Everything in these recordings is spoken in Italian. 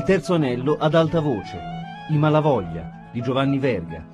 terzo anello ad alta voce, I Malavoglia di Giovanni Verga.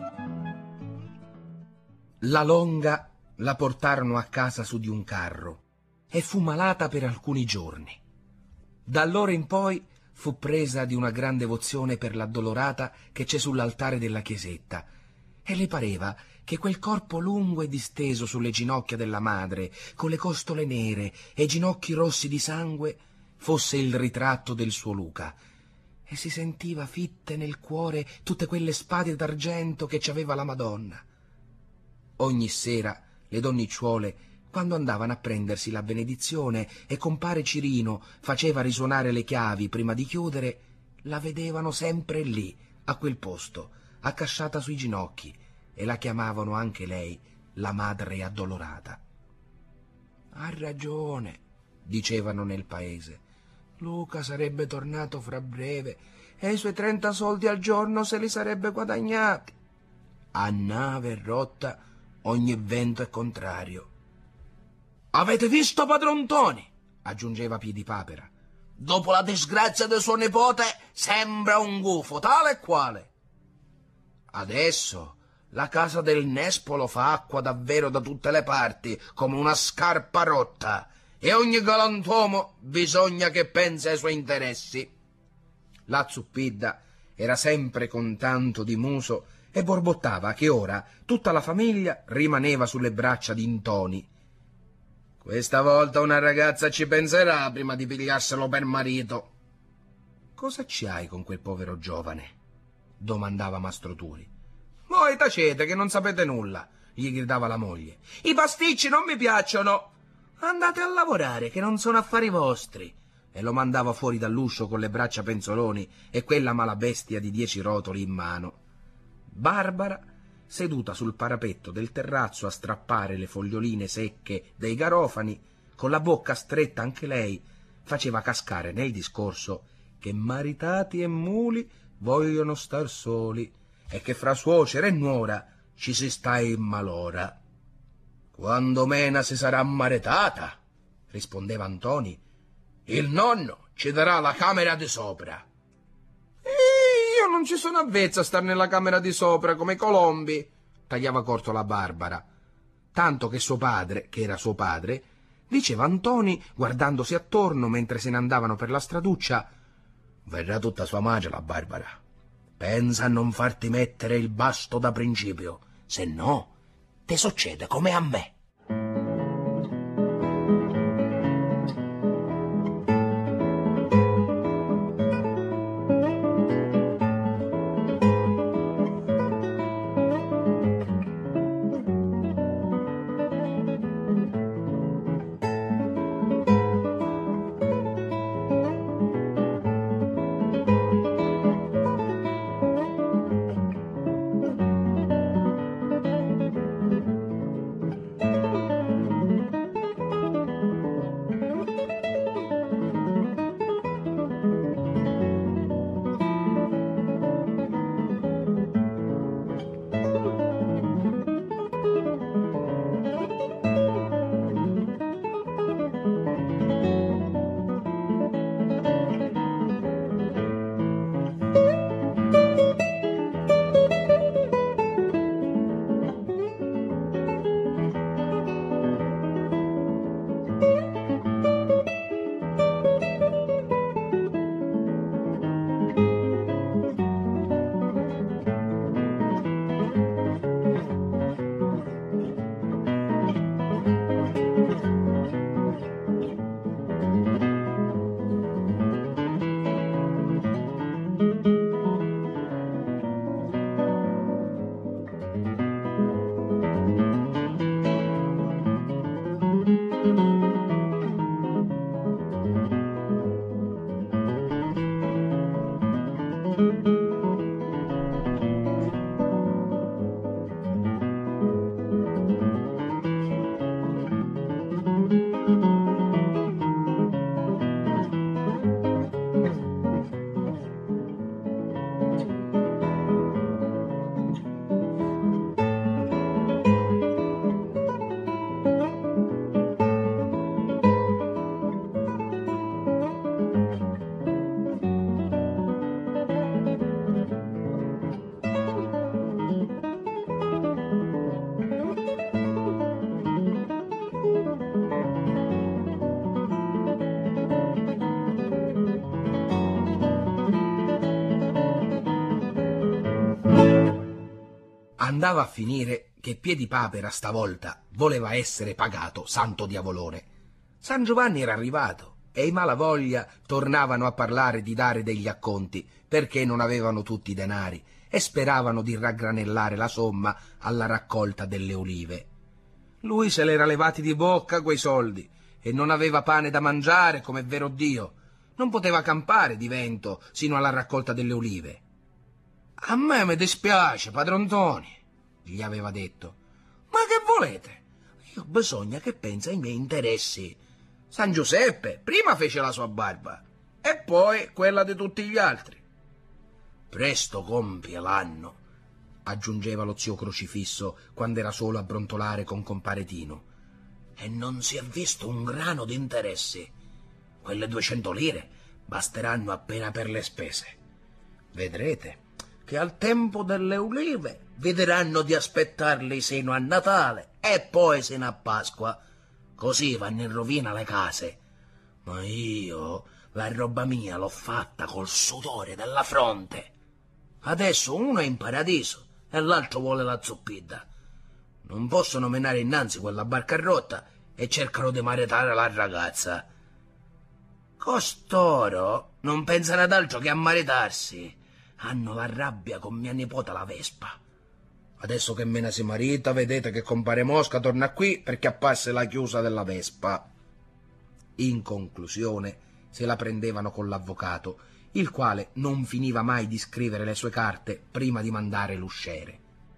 La Longa la portarono a casa su di un carro e fu malata per alcuni giorni. Da allora in poi fu presa di una gran devozione per l'addolorata che c'è sull'altare della chiesetta, e le pareva che quel corpo lungo e disteso sulle ginocchia della madre, con le costole nere e i ginocchi rossi di sangue, fosse il ritratto del suo Luca, e si sentiva fitte nel cuore tutte quelle spade d'argento che ci aveva la Madonna. Ogni sera le donnicciuole, quando andavano a prendersi la benedizione e compare Cirino faceva risuonare le chiavi prima di chiudere, la vedevano sempre lì, a quel posto, accasciata sui ginocchi, e la chiamavano anche lei la madre addolorata. «Ha ragione», dicevano nel paese, «Luca sarebbe tornato fra breve e i suoi 30 soldi al giorno se li sarebbe guadagnati. A nave rotta ogni vento è contrario». «Avete visto padron Ntoni?» aggiungeva Piedipapera. «Dopo la disgrazia del suo nipote sembra un gufo, tale e quale. Adesso la casa del Nespolo fa acqua davvero da tutte le parti, come una scarpa rotta, e ogni galantuomo bisogna che pensi ai suoi interessi». La Zuppidda era sempre con tanto di muso e borbottava che ora tutta la famiglia rimaneva sulle braccia di Ntoni. «Questa volta una ragazza ci penserà prima di pigliarselo per marito». «Cosa ci hai con quel povero giovane?» domandava Mastro Turi. «Voi tacete che non sapete nulla», gli gridava la moglie. «I pasticci non mi piacciono. Andate a lavorare, che non sono affari vostri». E lo mandava fuori dall'uscio con le braccia penzoloni e quella malabestia di 10 rotoli in mano. Barbara, seduta sul parapetto del terrazzo a strappare le foglioline secche dei garofani, con la bocca stretta anche lei, faceva cascare nel discorso che maritati e muli vogliono star soli e che fra suocera e nuora ci si sta in malora. «Quando mena si sarà maritata», rispondeva Ntoni, «il nonno ci darà la camera di sopra». «Io non ci sono avvezza a star nella camera di sopra come i colombi», tagliava corto la Barbara, tanto che suo padre, che era suo padre, diceva a Ntoni, guardandosi attorno mentre se ne andavano per la straduccia: «Verrà tutta sua madre la Barbara. Pensa a non farti mettere il basto da principio, se no te succede come a me». Andava a finire che Piedipapera stavolta voleva essere pagato santo diavolone. San Giovanni era arrivato e i Malavoglia tornavano a parlare di dare degli acconti perché non avevano tutti i denari e speravano di raggranellare la somma alla raccolta delle olive. Lui se l'era levati di bocca quei soldi e non aveva pane da mangiare, come è vero Dio. Non poteva campare di vento sino alla raccolta delle olive. «A me mi dispiace, padron Ntoni», gli aveva detto. «Ma che volete? Io bisogna che pensi ai miei interessi. San Giuseppe prima fece la sua barba e poi quella di tutti gli altri. Presto compie l'anno», aggiungeva lo zio Crocifisso quando era solo a brontolare con compare Tino, «e non si è visto un grano di interessi. Quelle 200 lire basteranno appena per le spese. Vedrete che al tempo delle ulive vedranno di aspettarli sino a Natale e poi sino a Pasqua. Così vanno in rovina le case. Ma io la roba mia l'ho fatta col sudore della fronte. Adesso uno è in paradiso e l'altro vuole la zuppidda. Non possono menare innanzi quella barca rotta e cercano di maritare la ragazza. Costoro non pensano ad altro che a maritarsi. Hanno la rabbia con mia nipota la Vespa. Adesso che mena si marita, vedete che compare Mosca torna qui perché appasse la chiusa della Vespa». In conclusione se la prendevano con l'avvocato, il quale non finiva mai di scrivere le sue carte prima di mandare l'usciere.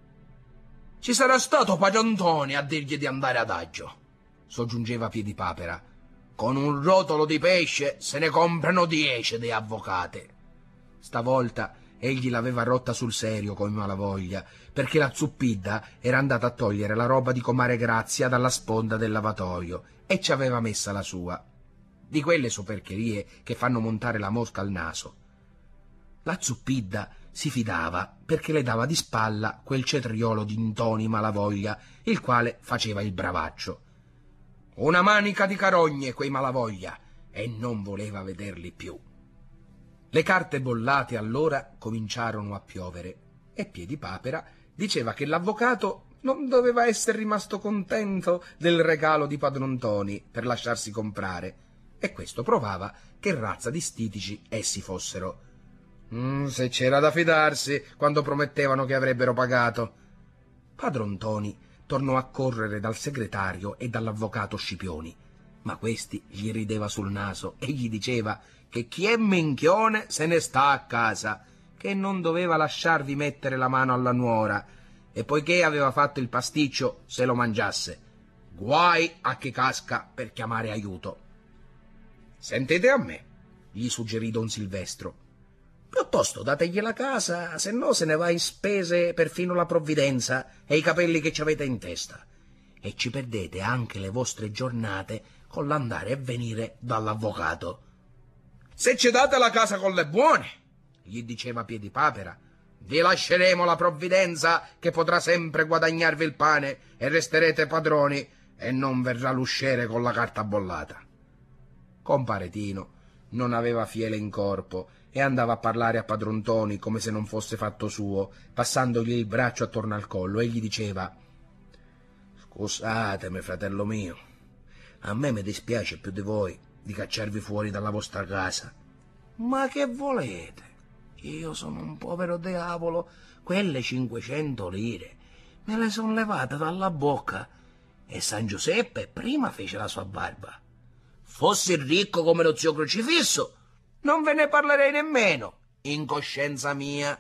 «Ci sarà stato padron Ntoni a dirgli di andare adagio», soggiungeva Piedipapera. «Con un rotolo di pesce se ne comprano 10 di avvocate». Stavolta egli l'aveva rotta sul serio coi Malavoglia, perché la zuppidda era andata a togliere la roba di comare Grazia dalla sponda del lavatoio e ci aveva messa la sua. Di quelle sopercherie che fanno montare la mosca al naso. La zuppidda si fidava perché le dava di spalla quel cetriolo di Ntoni Malavoglia, il quale faceva il bravaccio. Una manica di carogne quei Malavoglia, e non voleva vederli più. Le carte bollate allora cominciarono a piovere e Piedipapera diceva che l'avvocato non doveva essere rimasto contento del regalo di padron Ntoni per lasciarsi comprare, e questo provava che razza di stitici essi fossero. Se c'era da fidarsi quando promettevano che avrebbero pagato. Padron Ntoni tornò a correre dal segretario e dall'avvocato Scipioni, ma questi gli rideva sul naso e gli diceva che chi è minchione se ne sta a casa, che non doveva lasciarvi mettere la mano alla nuora, e poiché aveva fatto il pasticcio se lo mangiasse. Guai a chi casca per chiamare aiuto. «Sentite a me», gli suggerì don Silvestro. «Piuttosto dategli la casa, se no se ne va in spese perfino la provvidenza e i capelli che ci avete in testa, e ci perdete anche le vostre giornate con l'andare e venire dall'avvocato». «Se ci date la casa con le buone», gli diceva Piedipapera, «vi lasceremo la provvidenza che potrà sempre guadagnarvi il pane e resterete padroni e non verrà l'usciere con la carta bollata». Compare Tino non aveva fiele in corpo e andava a parlare a padron Ntoni come se non fosse fatto suo, passandogli il braccio attorno al collo, e gli diceva: «Scusatemi, fratello mio, a me mi dispiace più di voi di cacciarvi fuori dalla vostra casa. Ma che volete? Io sono un povero diavolo, quelle 500 lire me le son levate dalla bocca e San Giuseppe prima fece la sua barba. Fossi ricco come lo zio Crocifisso, non ve ne parlerei nemmeno, in coscienza mia».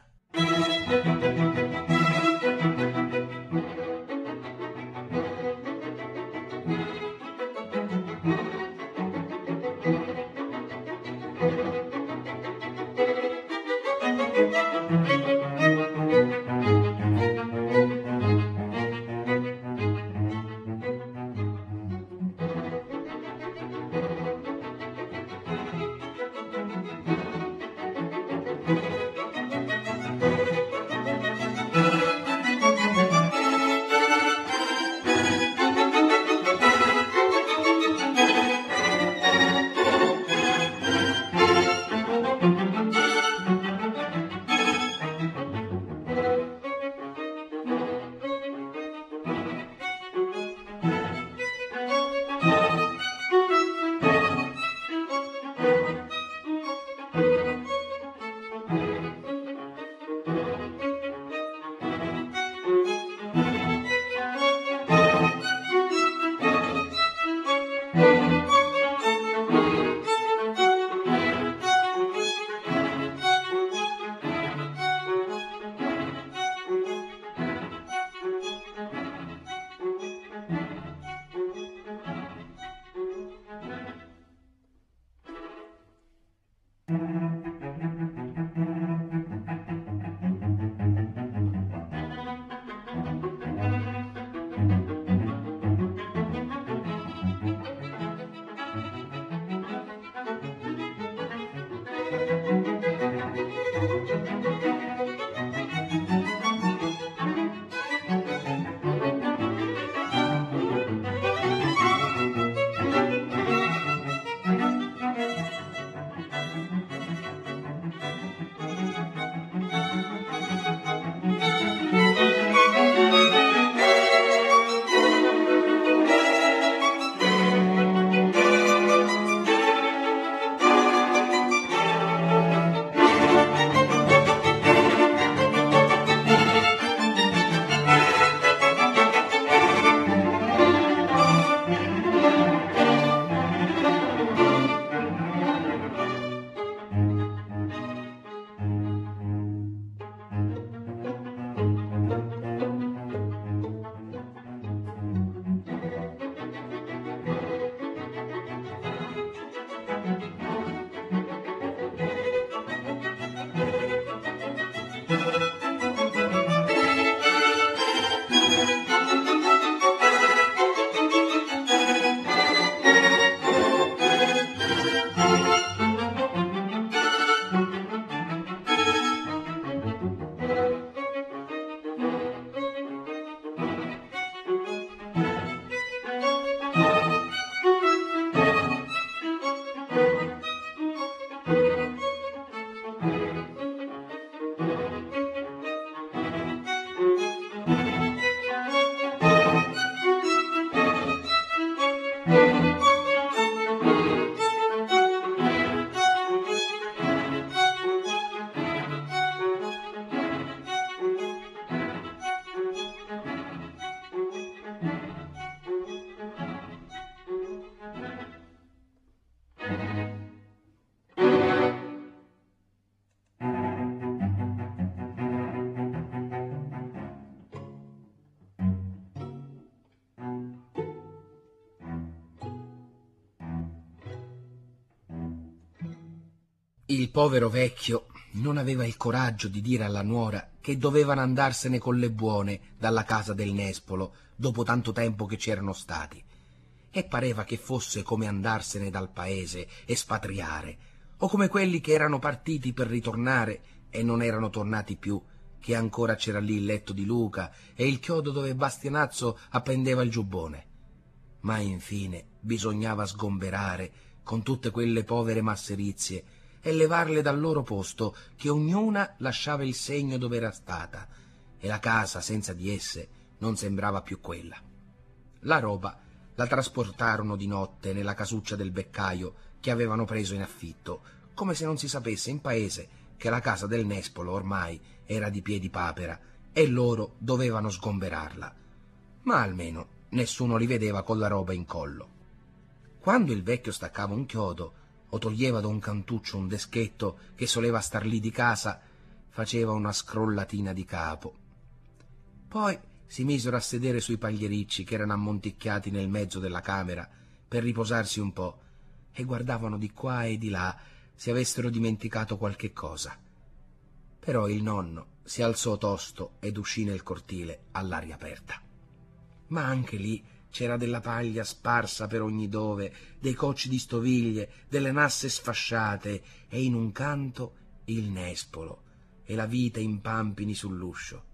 Il povero vecchio non aveva il coraggio di dire alla nuora che dovevano andarsene con le buone dalla casa del nespolo dopo tanto tempo che c'erano stati, e pareva che fosse come andarsene dal paese, espatriare, o come quelli che erano partiti per ritornare e non erano tornati più, che ancora c'era lì il letto di Luca e il chiodo dove Bastianazzo appendeva il giubbone. Ma infine bisognava sgomberare con tutte quelle povere masserizie e levarle dal loro posto, che ognuna lasciava il segno dove era stata, e la casa senza di esse non sembrava più quella. La roba la trasportarono di notte nella casuccia del beccaio che avevano preso in affitto, come se non si sapesse in paese che la casa del nespolo ormai era di Piedipapera e loro dovevano sgomberarla. Ma almeno nessuno li vedeva con la roba in collo. Quando il vecchio staccava un chiodo o toglieva da un cantuccio un deschetto che soleva star lì di casa, faceva una scrollatina di capo. Poi si misero a sedere sui pagliericci che erano ammonticchiati nel mezzo della camera per riposarsi un po' e guardavano di qua e di là se avessero dimenticato qualche cosa. Però il nonno si alzò tosto ed uscì nel cortile all'aria aperta. Ma anche lì c'era della paglia sparsa per ogni dove, dei cocci di stoviglie, delle nasse sfasciate e in un canto il nespolo e la vite in pampini sull'uscio.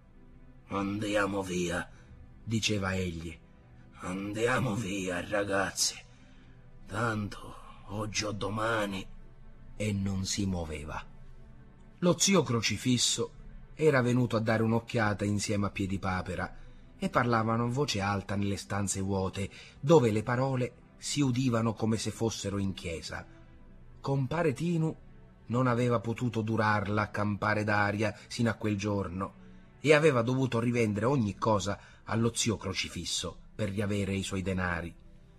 «Andiamo via», diceva egli. «Andiamo via, ragazzi. Tanto oggi o domani». E non si muoveva. Lo zio Crocifisso era venuto a dare un'occhiata insieme a Piedipapera e parlavano a voce alta nelle stanze vuote, dove le parole si udivano come se fossero in chiesa. Compare Tinu non aveva potuto durarla a campare d'aria sino a quel giorno e aveva dovuto rivendere ogni cosa allo zio Crocifisso per riavere i suoi denari.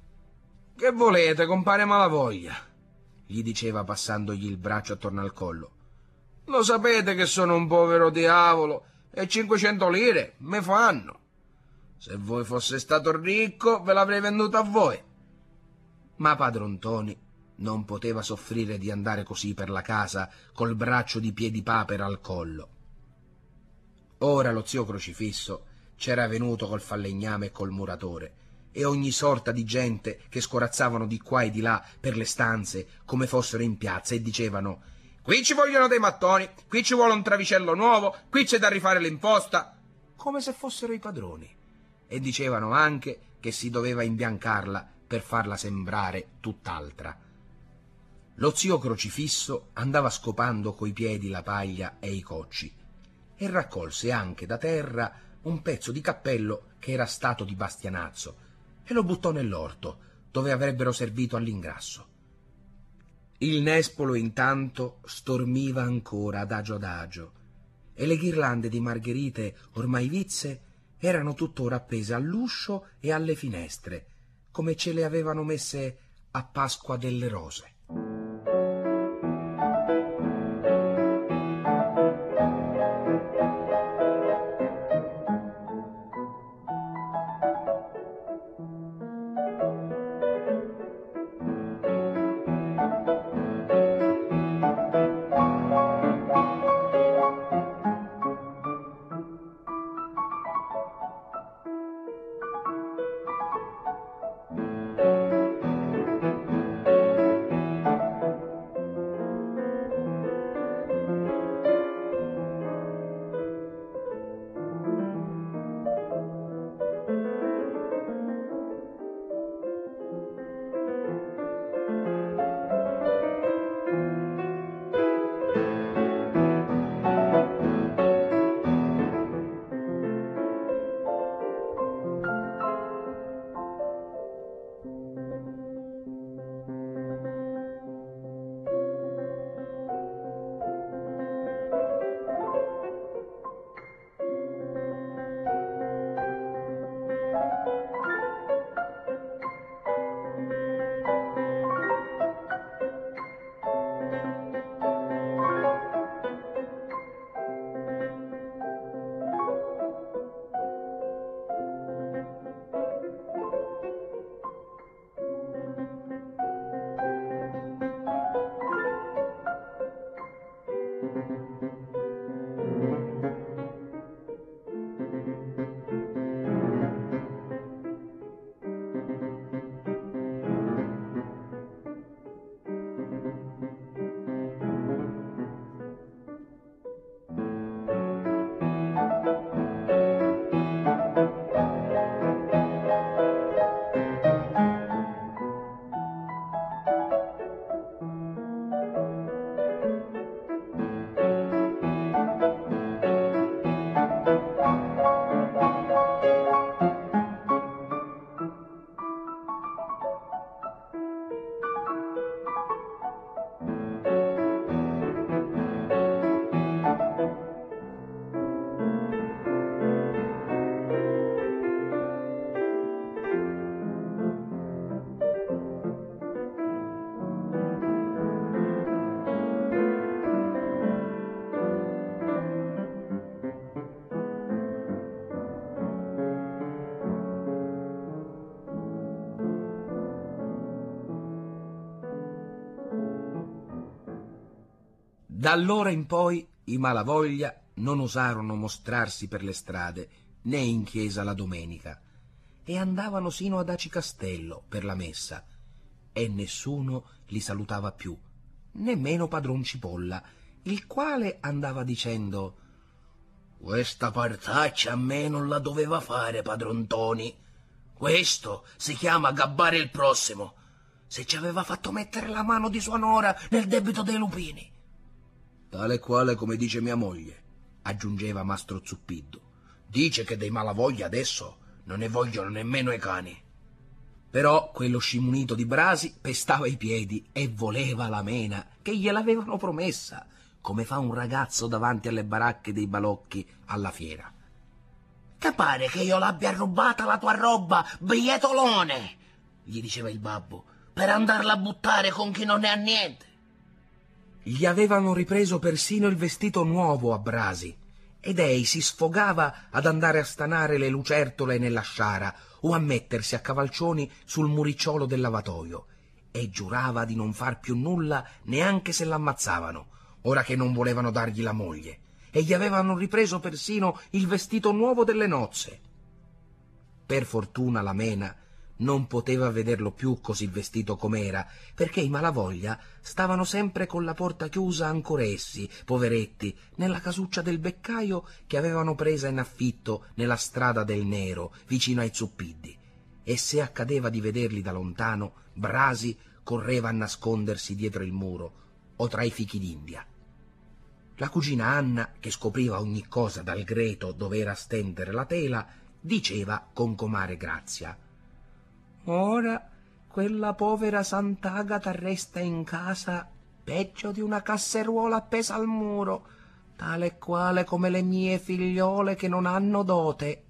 «Che volete, compare Malavoglia?» gli diceva passandogli il braccio attorno al collo. «Lo sapete che sono un povero diavolo e 500 lire me fanno. Se voi fosse stato ricco ve l'avrei venduto a voi». Ma padron Ntoni non poteva soffrire di andare così per la casa col braccio di Piedipapera al collo. Ora lo zio Crocifisso c'era venuto col falegname e col muratore e ogni sorta di gente che scorazzavano di qua e di là per le stanze come fossero in piazza e dicevano: «Qui ci vogliono dei mattoni, qui ci vuole un travicello nuovo, qui c'è da rifare l'imposta», come se fossero i padroni, e dicevano anche che si doveva imbiancarla per farla sembrare tutt'altra. Lo zio Crocifisso andava scopando coi piedi la paglia e i cocci e raccolse anche da terra un pezzo di cappello che era stato di Bastianazzo e lo buttò nell'orto, dove avrebbero servito all'ingrasso. Il nespolo intanto stormiva ancora adagio e le ghirlande di margherite ormai vizze erano tuttora appese all'uscio e alle finestre, come ce le avevano messe a Pasqua delle Rose. Da allora in poi i Malavoglia non osarono mostrarsi per le strade né in chiesa la domenica e andavano sino ad Aci Castello per la messa e nessuno li salutava più, nemmeno padron Cipolla, il quale andava dicendo: «Questa partaccia a me non la doveva fare padron Ntoni. Questo si chiama gabbare il prossimo. Se ci aveva fatto mettere la mano di sua nora nel debito dei lupini». «Tale e quale come dice mia moglie», aggiungeva mastro Zuppiddu. «Dice che dei Malavoglia adesso non ne vogliono nemmeno i cani». Però quello scimunito di Brasi pestava i piedi e voleva la mena che gliel'avevano promessa, come fa un ragazzo davanti alle baracche dei balocchi alla fiera. «Te pare che io l'abbia rubata la tua roba, biglietolone?» gli diceva il babbo, «per andarla a buttare con chi non ne ha niente». Gli avevano ripreso persino il vestito nuovo a Brasi ed ei si sfogava ad andare a stanare le lucertole nella sciara o a mettersi a cavalcioni sul muricciolo del lavatoio e giurava di non far più nulla neanche se l'ammazzavano, ora che non volevano dargli la moglie, e gli avevano ripreso persino il vestito nuovo delle nozze. Per fortuna la Mena non poteva vederlo più così vestito com'era, perché i Malavoglia stavano sempre con la porta chiusa ancora essi, poveretti, nella casuccia del beccaio che avevano presa in affitto nella strada del Nero, vicino ai Zuppiddi, e se accadeva di vederli da lontano, Brasi correva a nascondersi dietro il muro o tra i fichidindia. La cugina Anna, che scopriva ogni cosa dal greto dove era a stendere la tela, diceva con comare Grazia: «Ora quella povera Sant'Agata resta in casa peggio di una casseruola appesa al muro, tale e quale come le mie figliole che non hanno dote».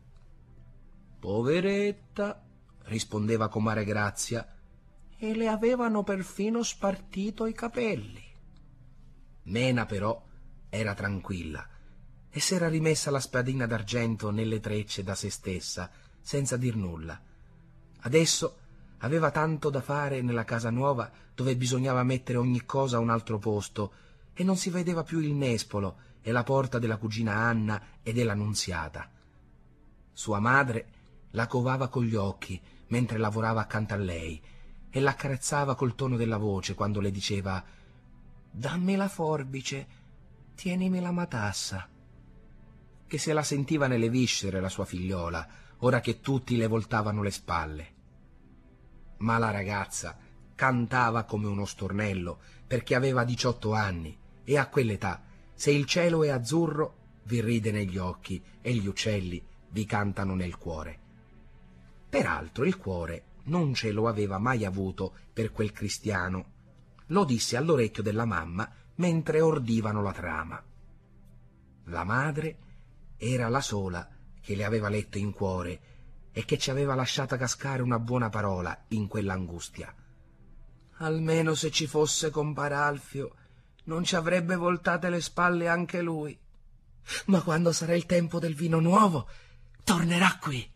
«Poveretta», rispondeva comare Grazia, «e le avevano perfino spartito i capelli». Mena però era tranquilla e s'era rimessa la spadina d'argento nelle trecce da se stessa, senza dir nulla. Adesso aveva tanto da fare nella casa nuova, dove bisognava mettere ogni cosa a un altro posto, e non si vedeva più il nespolo e la porta della cugina Anna e della Nunziata. Sua madre la covava con gli occhi mentre lavorava accanto a lei e l'accarezzava col tono della voce quando le diceva: «Dammi la forbice, tienimi la matassa», che se la sentiva nelle viscere la sua figliola, ora che tutti le voltavano le spalle. Ma la ragazza cantava come uno stornello, perché aveva 18 anni, e a quell'età, se il cielo è azzurro, vi ride negli occhi e gli uccelli vi cantano nel cuore. Peraltro il cuore non ce lo aveva mai avuto per quel cristiano. Lo disse all'orecchio della mamma mentre ordivano la trama. La madre era la sola che le aveva letto in cuore e che ci aveva lasciata cascare una buona parola in quell'angustia. «Almeno se ci fosse compar Alfio non ci avrebbe voltate le spalle anche lui. Ma quando sarà il tempo del vino nuovo, tornerà qui».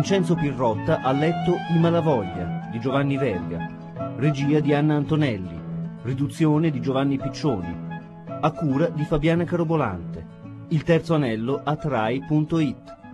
Vincenzo Pirrotta ha letto I Malavoglia di Giovanni Verga, regia di Anna Antonelli, riduzione di Giovanni Piccioni, a cura di Fabiana Carobolante. Il terzo anello a Rai.it.